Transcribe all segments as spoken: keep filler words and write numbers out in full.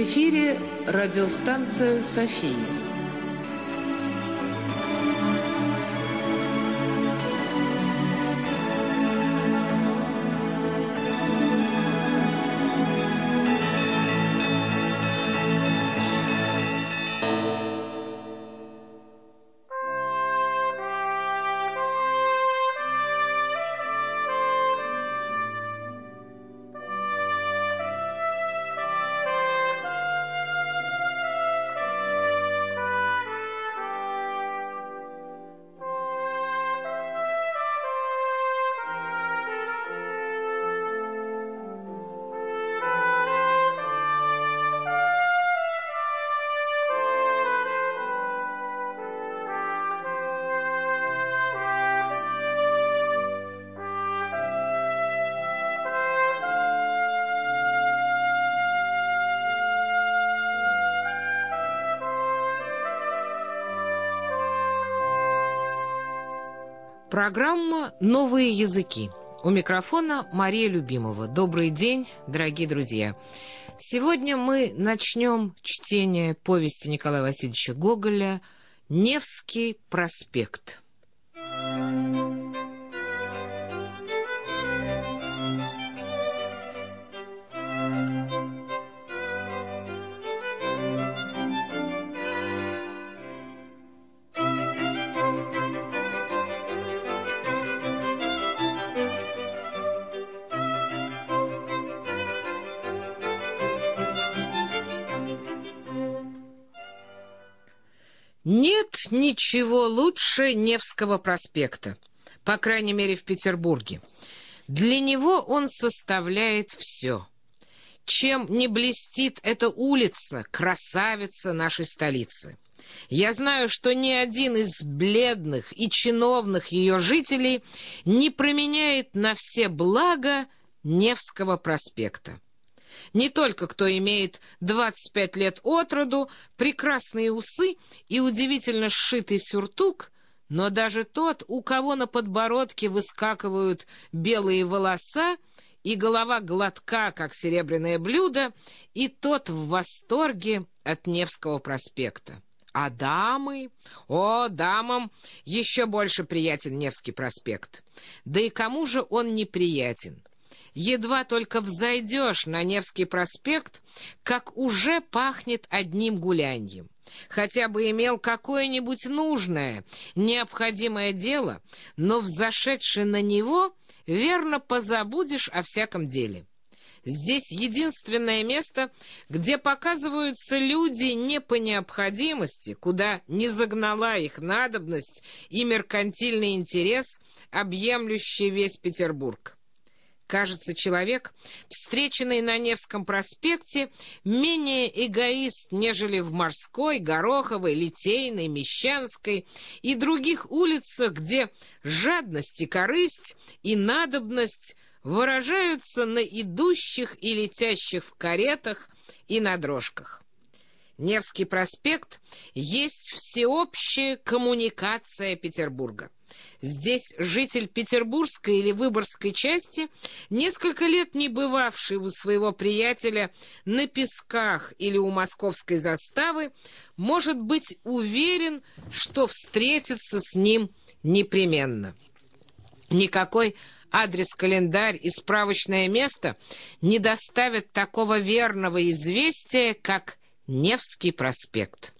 В эфире радиостанция «София». Программа «Новые языки». У микрофона Мария Любимова. Добрый день, дорогие друзья. Сегодня мы начнем чтение повести Николая Васильевича Гоголя «Невский проспект». Нет ничего лучше Невского проспекта, по крайней мере в Петербурге. Для него он составляет все. Чем не блестит эта улица, красавица нашей столицы. Я знаю, что ни один из бледных и чиновных ее жителей не променяет на все блага Невского проспекта. Не только кто имеет двадцать пять лет от роду, прекрасные усы и удивительно сшитый сюртук, но даже тот, у кого на подбородке выскакивают белые волоса, и голова гладка, как серебряное блюдо, и тот в восторге от Невского проспекта. А дамы? О, дамам еще больше приятен Невский проспект. Да и кому же он неприятен? Едва только взойдешь на Невский проспект, как уже пахнет одним гуляньем. Хотя бы имел какое-нибудь нужное, необходимое дело, но взошедший на него, верно позабудешь о всяком деле. Здесь единственное место, где показываются люди не по необходимости, куда не загнала их надобность и меркантильный интерес, объемлющий весь Петербург. Кажется, человек, встреченный на Невском проспекте, менее эгоист, нежели в Морской, Гороховой, Литейной, Мещанской и других улицах, где жадность и корысть и надобность выражаются на идущих и летящих в каретах и на дрожках. Невский проспект есть всеобщая коммуникация Петербурга. Здесь житель петербургской или выборгской части, несколько лет не бывавший у своего приятеля на Песках или у московской заставы, может быть уверен, что встретится с ним непременно. Никакой адрес-календарь и справочное место не доставят такого верного известия, как Невский проспект.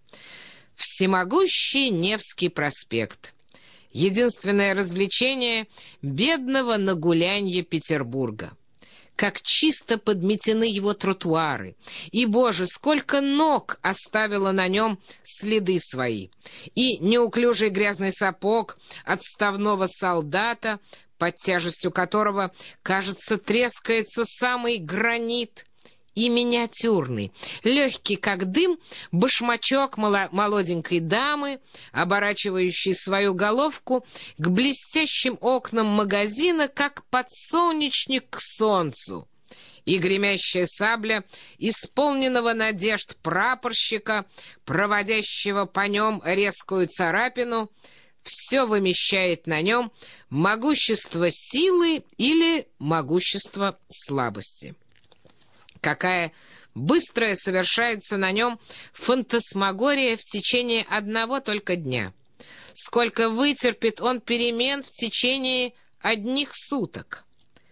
Всемогущий Невский проспект. Единственное развлечение бедного на гулянье Петербурга. Как чисто подметены его тротуары, и, боже, сколько ног оставило на нем следы свои, и неуклюжий грязный сапог отставного солдата, под тяжестью которого, кажется, трескается самый гранит, и миниатюрный, легкий как дым, башмачок молоденькой дамы, оборачивающей свою головку к блестящим окнам магазина, как подсолнечник к солнцу, и гремящая сабля исполненного надежд прапорщика, проводящего по нем резкую царапину, все вымещает на нем могущество силы или могущество слабости. Какая Быстрая совершается на нем фантасмагория в течение одного только дня. Сколько вытерпит он перемен в течение одних суток.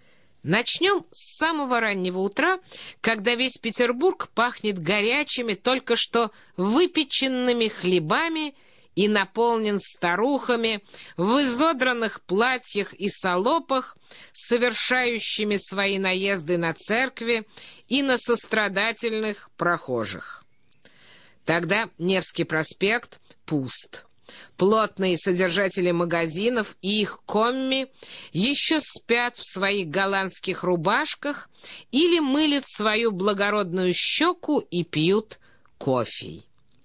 Начнем с самого раннего утра, когда весь Петербург пахнет горячими, только что выпеченными хлебами и наполнен старухами в изодранных платьях и салопах, совершающими свои наезды на церкви и на сострадательных прохожих. Тогда Невский проспект пуст. Плотные содержатели магазинов и их комми еще спят в своих голландских рубашках или мылят свою благородную щеку и пьют кофе.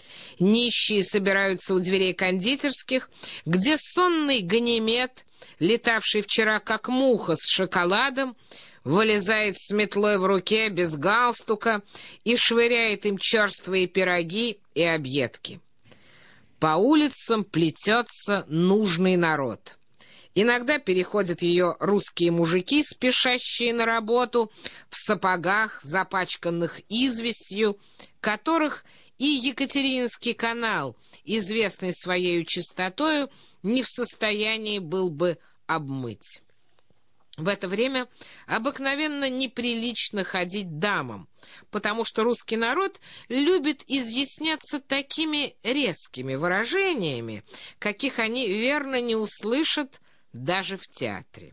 Нищие собираются у дверей кондитерских, где сонный Ганимед, летавший вчера как муха с шоколадом, вылезает с метлой в руке без галстука и швыряет им черствые пироги и объедки. По улицам плетется нужный народ. Иногда переходят ее русские мужики, спешащие на работу, в сапогах, запачканных известью, которых и Екатерининский канал, известный своею чистотою, не в состоянии был бы обмыть. В это время обыкновенно неприлично ходить дамам, потому что русский народ любит изъясняться такими резкими выражениями, каких они верно не услышат даже в театре.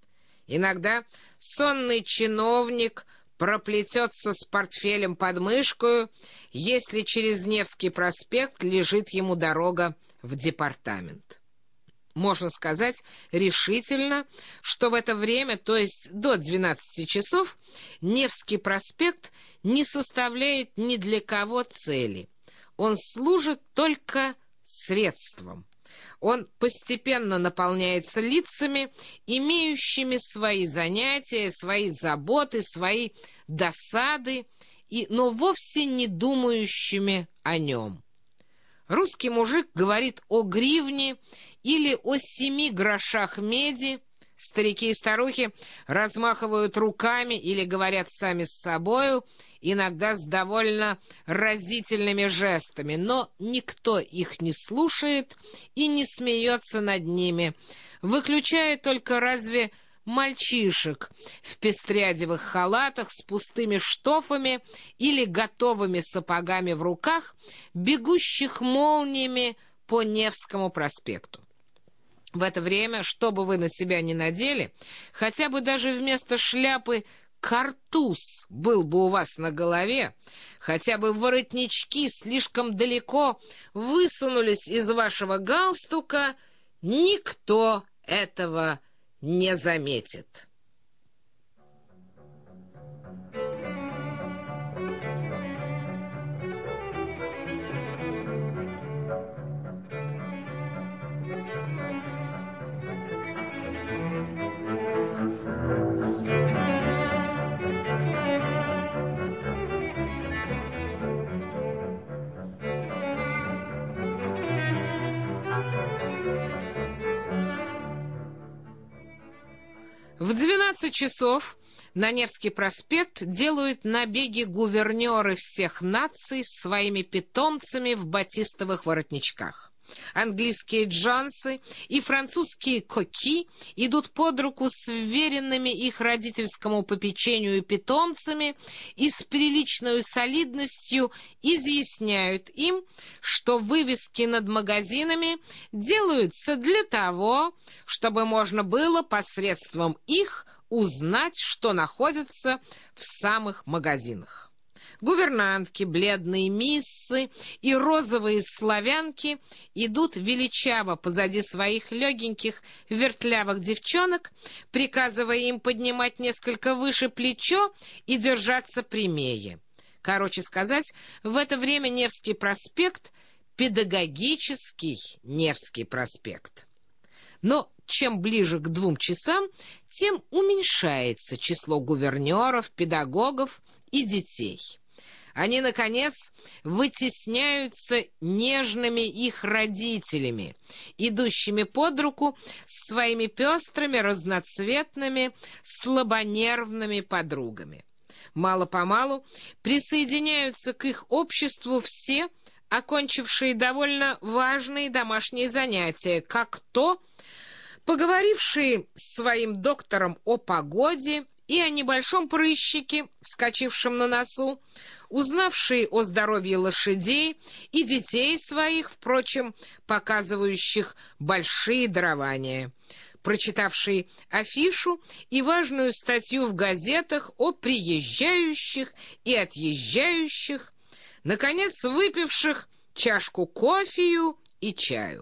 Иногда сонный чиновник проплетется с портфелем под мышкою, если через Невский проспект лежит ему дорога в департамент. Можно сказать решительно, что в это время, то есть до двенадцати часов, Невский проспект не составляет ни для кого цели. Он служит только средством. Он постепенно наполняется лицами, имеющими свои занятия, свои заботы, свои досады, и, но вовсе не думающими о нем. Русский мужик говорит о гривне или о семи грошах меди, старики и старухи размахивают руками или говорят сами с собою, иногда с довольно разительными жестами, но никто их не слушает и не смеется над ними, выключая только разве мальчишек в пестрядевых халатах с пустыми штофами или готовыми сапогами в руках, бегущих молниями по Невскому проспекту. В это время, что бы вы на себя ни надели, хотя бы даже вместо шляпы картуз был бы у вас на голове, хотя бы воротнички слишком далеко высунулись из вашего галстука, никто этого не заметит. В двенадцать часов на Невский проспект делают набеги гувернеры всех наций с своими питомцами в батистовых воротничках. Английские джонсы и французские коки идут под руку с вверенными их родительскому попечению питомцами и с приличной солидностью изъясняют им, что вывески над магазинами делаются для того, чтобы можно было посредством их узнать, что находится в самых магазинах. Гувернантки, бледные миссы и розовые славянки идут величаво позади своих легеньких вертлявых девчонок, приказывая им поднимать несколько выше плечо и держаться прямее. Короче сказать, в это время Невский проспект — педагогический Невский проспект. Но чем ближе к двум часам, тем уменьшается число гувернеров, педагогов и детей. Они, наконец, вытесняются нежными их родителями, идущими под руку с своими пестрыми, разноцветными, слабонервными подругами. Мало-помалу присоединяются к их обществу все, окончившие довольно важные домашние занятия, как то, поговорившие с своим доктором о погоде и о небольшом прыщике, вскочившем на носу, узнавшие о здоровье лошадей и детей своих, впрочем, показывающих большие дарования, прочитавшие афишу и важную статью в газетах о приезжающих и отъезжающих, наконец, выпивших чашку кофею и чаю.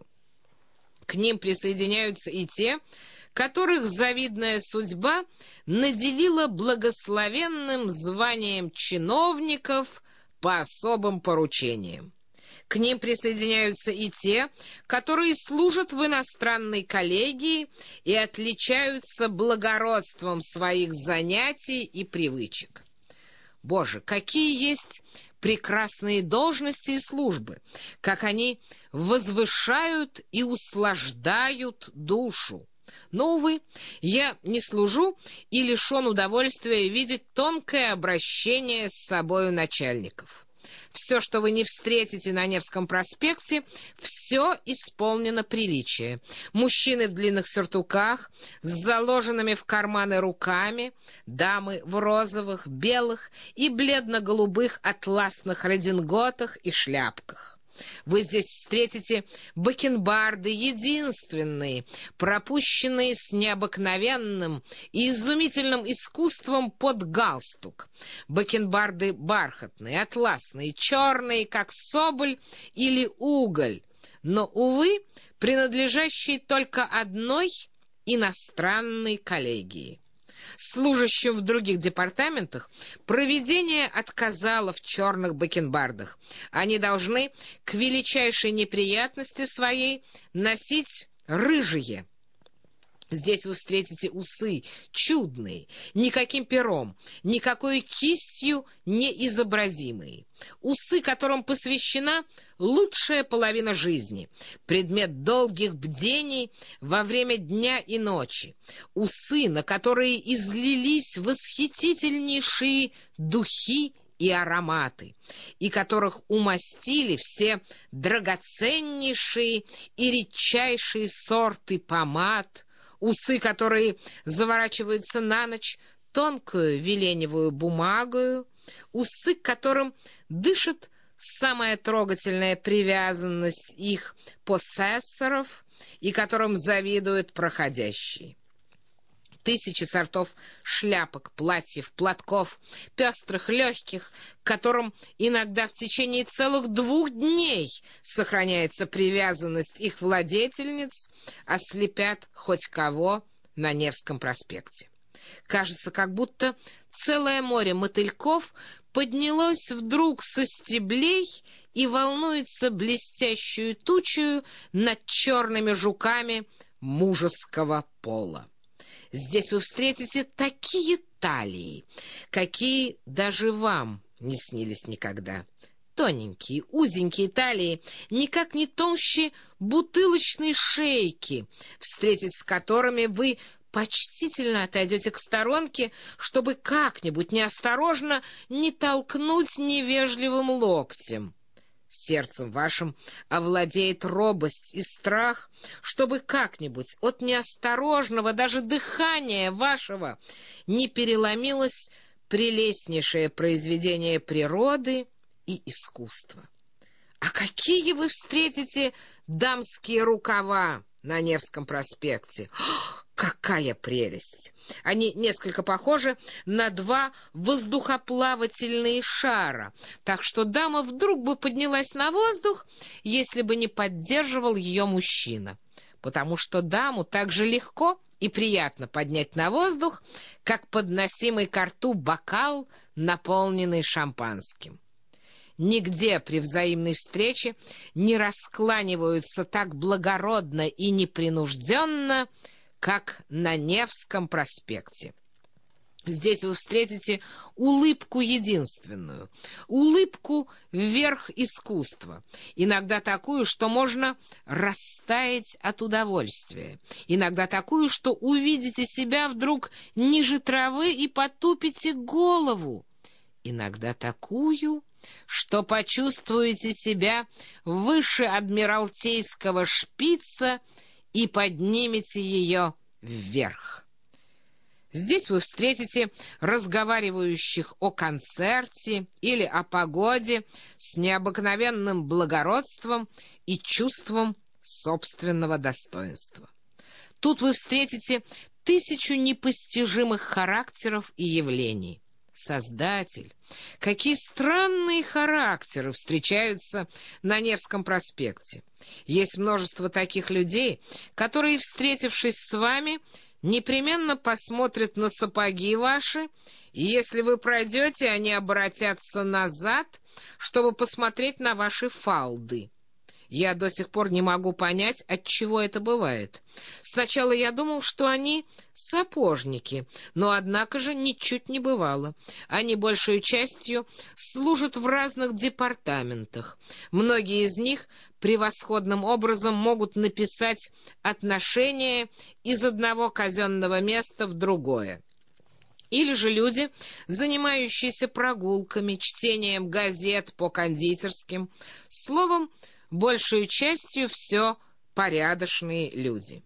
К ним присоединяются и те, которых завидная судьба наделила благословенным званием чиновников по особым поручениям. К ним присоединяются и те, которые служат в иностранной коллегии и отличаются благородством своих занятий и привычек. Боже, какие есть прекрасные должности и службы, как они возвышают и услаждают душу. Но, увы, я не служу и лишен удовольствия видеть тонкое обращение с собою начальников. Все, что вы не встретите на Невском проспекте, все исполнено приличия. Мужчины в длинных сюртуках, с заложенными в карманы руками, дамы в розовых, белых и бледно-голубых атласных рединготах и шляпках. Вы здесь встретите бакенбарды единственные, пропущенные с необыкновенным и изумительным искусством под галстук. Бакенбарды бархатные, атласные, черные, как соболь или уголь, но, увы, принадлежащие только одной иностранной коллегии. Служащим в других департаментах провидение отказало в черных бакенбардах. Они должны к величайшей неприятности своей носить рыжие. Здесь вы встретите усы чудные, никаким пером, никакой кистью не изобразимые. Усы, которым посвящена лучшая половина жизни, предмет долгих бдений во время дня и ночи. Усы, на которые излились восхитительнейшие духи и ароматы, и которых умастили все драгоценнейшие и редчайшие сорты помад, усы, которые заворачиваются на ночь тонкую веленевую бумагою, усы, к которым дышит самая трогательная привязанность их посессоров и которым завидуют проходящие. Тысячи сортов шляпок, платьев, платков, пестрых, легких, к которым иногда в течение целых двух дней сохраняется привязанность их владетельниц, ослепят хоть кого на Невском проспекте. Кажется, как будто целое море мотыльков поднялось вдруг со стеблей и волнуется блестящую тучью над черными жуками мужеского пола. Здесь вы встретите такие талии, какие даже вам не снились никогда. Тоненькие, узенькие талии, никак не толще бутылочной шейки, встретясь с которыми вы почтительно отойдете к сторонке, чтобы как-нибудь неосторожно не толкнуть невежливым локтем. Сердцем вашим овладеет робость и страх, чтобы как-нибудь от неосторожного даже дыхания вашего не переломилось прелестнейшее произведение природы и искусства. А какие вы встретите дамские рукава на Невском проспекте! Какая прелесть! Они несколько похожи на два воздухоплавательные шара, так что дама вдруг бы поднялась на воздух, если бы не поддерживал ее мужчина, потому что даму так же легко и приятно поднять на воздух, как подносимый ко рту бокал, наполненный шампанским. Нигде при взаимной встрече не раскланиваются так благородно и непринужденно, как на Невском проспекте. Здесь вы встретите улыбку единственную, улыбку вверх искусства, иногда такую, что можно растаять от удовольствия, иногда такую, что увидите себя вдруг ниже травы и потупите голову, иногда такую, что почувствуете себя выше адмиралтейского шпица и поднимете ее вверх. Здесь вы встретите разговаривающих о концерте или о погоде с необыкновенным благородством и чувством собственного достоинства. Тут вы встретите тысячу непостижимых характеров и явлений. Создатель, какие странные характеры встречаются на Невском проспекте. Есть множество таких людей, которые, встретившись с вами, непременно посмотрят на сапоги ваши, и если вы пройдете, они обратятся назад, чтобы посмотреть на ваши фалды. Я до сих пор не могу понять, отчего это бывает. Сначала я думал, что они сапожники, но однако же ничуть не бывало. Они большей частью служат в разных департаментах. Многие из них превосходным образом могут написать отношения из одного казенного места в другое. Или же люди, занимающиеся прогулками, чтением газет по кондитерским, словом, большую частью все порядочные люди.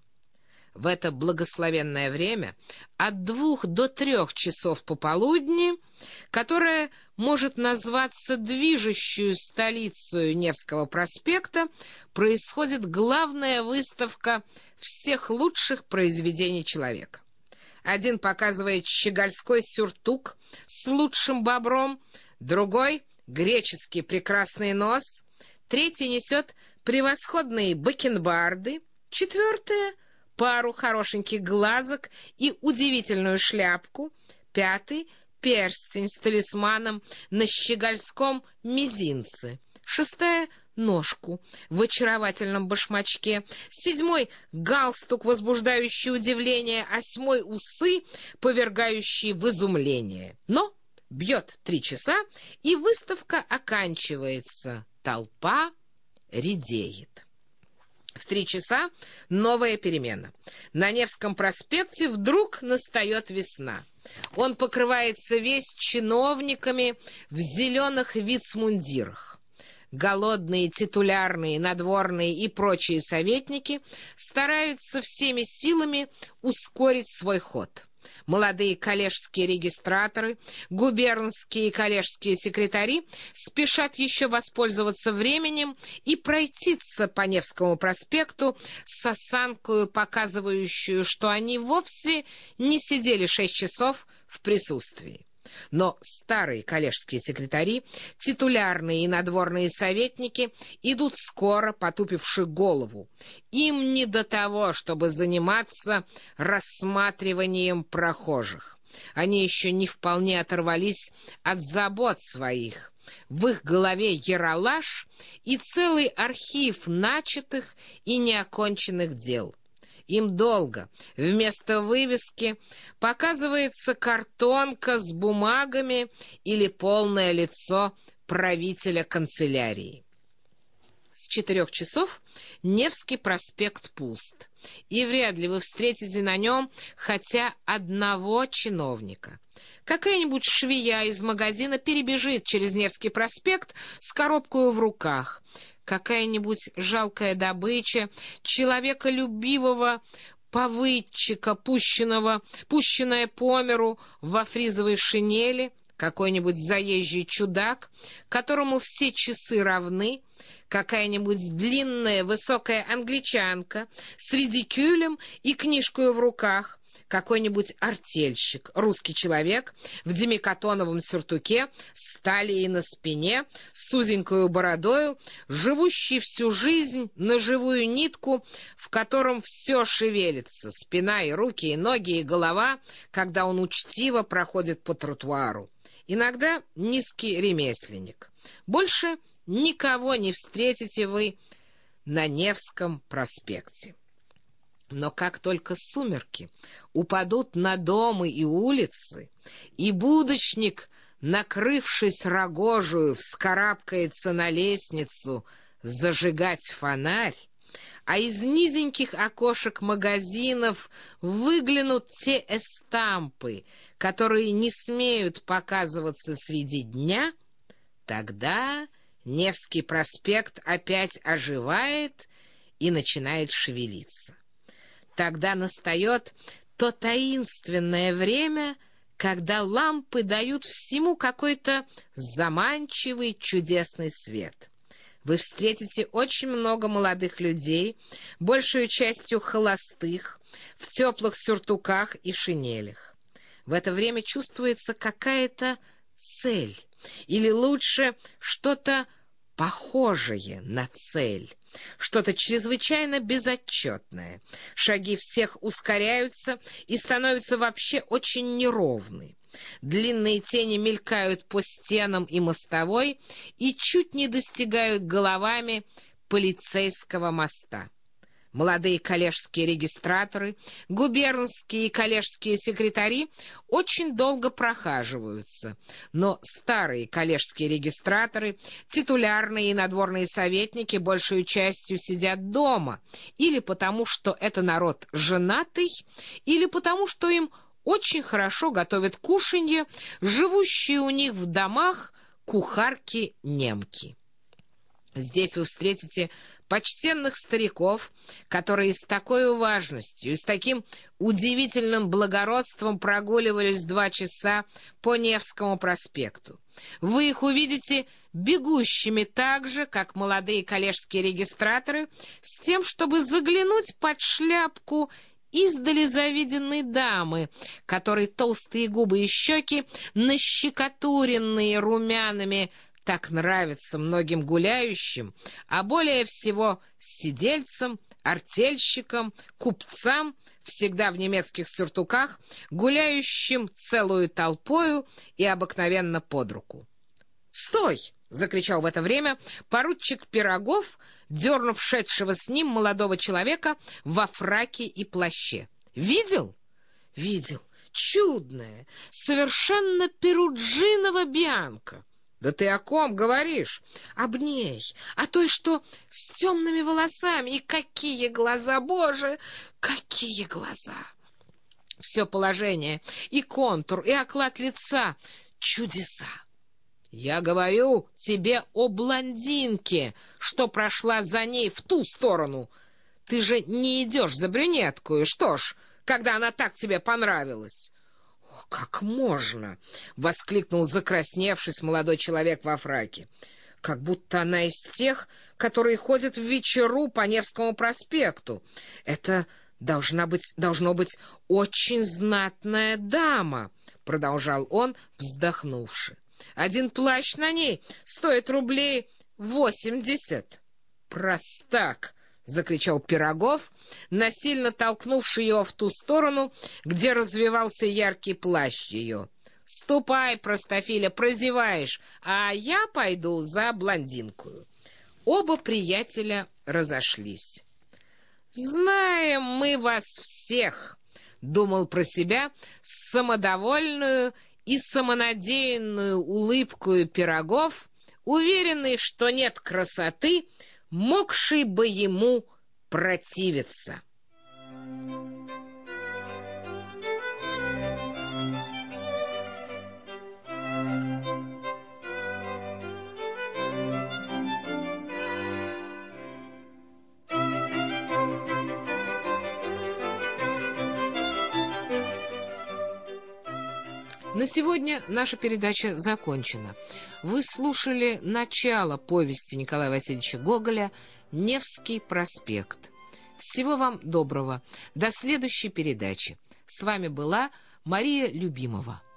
В это благословенное время от двух до трех часов пополудни, которое может назваться движущую столицей Невского проспекта, происходит главная выставка всех лучших произведений человека. Один показывает щегольской сюртук с лучшим бобром, другой — греческий прекрасный нос, третий несет превосходные бакенбарды, четвертая — пару хорошеньких глазок и удивительную шляпку, пятый — перстень с талисманом на щегольском мизинце, шестая — ножку в очаровательном башмачке, седьмой — галстук, возбуждающий удивление, восьмой — усы, повергающие в изумление. Но бьет три часа, и выставка оканчивается. Толпа редеет. В три часа новая перемена. На Невском проспекте вдруг настает весна. Он покрывается весь чиновниками в зеленых вицмундирах. Голодные, титулярные, надворные и прочие советники стараются всеми силами ускорить свой ход. Молодые коллежские регистраторы, губернские и коллежские секретари спешат еще воспользоваться временем и пройтиться по Невскому проспекту с осанкою, показывающую, что они вовсе не сидели шесть часов в присутствии. Но старые коллежские секретари, титулярные и надворные советники идут скоро, потупивши голову. Им не до того, чтобы заниматься рассматриванием прохожих. Они еще не вполне оторвались от забот своих. В их голове яролаж и целый архив начатых и неоконченных дел. Им долго вместо вывески показывается картонка с бумагами или полное лицо правителя канцелярии. С четырех часов Невский проспект пуст, и вряд ли вы встретите на нем хотя одного чиновника. Какая-нибудь швея из магазина перебежит через Невский проспект с коробкой в руках. Какая-нибудь жалкая добыча человеколюбивого повыдчика, пущенного, пущенная по миру во фризовой шинели, какой-нибудь заезжий чудак, которому все часы равны, какая-нибудь длинная высокая англичанка с редикюлем и книжкой в руках, какой-нибудь артельщик, русский человек в демикатоновом сюртуке, с талией на спине, с узенькою бородою, живущий всю жизнь на живую нитку, в котором все шевелится, спина и руки, и ноги, и голова, когда он учтиво проходит по тротуару. Иногда низкий ремесленник. Больше никого не встретите вы на Невском проспекте. Но как только сумерки упадут на дома и улицы, и будочник, накрывшись рогожую, вскарабкается на лестницу зажигать фонарь, а из низеньких окошек магазинов выглянут те эстампы, которые не смеют показываться среди дня, тогда Невский проспект опять оживает и начинает шевелиться. Тогда настает то таинственное время, когда лампы дают всему какой-то заманчивый чудесный свет. Вы встретите очень много молодых людей, большую частью холостых, в теплых сюртуках и шинелях. В это время чувствуется какая-то цель, или лучше что-то похожее на цель, что-то чрезвычайно безотчетное. Шаги всех ускоряются и становятся вообще очень неровны. Длинные тени мелькают по стенам и мостовой и чуть не достигают головами полицейского моста. Молодые коллежские регистраторы, губернские и коллежские секретари очень долго прохаживаются, но старые коллежские регистраторы, титулярные и надворные советники большую частью сидят дома, или потому, что это народ женатый, или потому, что им очень хорошо готовят кушанье, живущие у них в домах кухарки-немки. Здесь вы встретите почтенных стариков, которые с такой важностью и с таким удивительным благородством прогуливались два часа по Невскому проспекту. Вы их увидите бегущими так же, как молодые коллежские регистраторы, с тем, чтобы заглянуть под шляпку издали завиденной дамы, которой толстые губы и щеки, нащекотуренные румянами, так нравится многим гуляющим, а более всего сидельцам, артельщикам, купцам, всегда в немецких сюртуках, гуляющим целую толпою и обыкновенно под руку. «Стой!» — закричал в это время поручик Пирогов, дернув шедшего с ним молодого человека во фраке и плаще. «Видел?» «Видел. Чудная, совершенно перуджинова Бианка». «Да ты о ком говоришь?» «Об ней, о той, что с темными волосами. И какие глаза, Боже, какие глаза!» Все положение, и контур, и оклад лица — чудеса. «Я говорю тебе о блондинке, что прошла за ней в ту сторону. Ты же не идешь за брюнеткую, что ж, когда она так тебе понравилась». «Как можно?» — воскликнул закрасневшись молодой человек во фраке. «Как будто она из тех, которые ходят в вечеру по Невскому проспекту. Это должна быть, должно быть очень знатная дама», — продолжал он, вздохнувши. «Один плащ на ней стоит рублей восемьдесят». «Простак!» — закричал Пирогов, насильно толкнувший ее в ту сторону, где развивался яркий плащ ее. «Ступай, простофиля, прозеваешь, а я пойду за блондинкую». Оба приятеля разошлись. «Знаем мы вас всех», — думал про себя с самодовольную и самонадеянную улыбкою Пирогов, уверенный, что нет красоты, могший бы ему противиться. На сегодня наша передача закончена. Вы слушали начало повести Николая Васильевича Гоголя «Невский проспект». Всего вам доброго. До следующей передачи. С вами была Мария Любимова.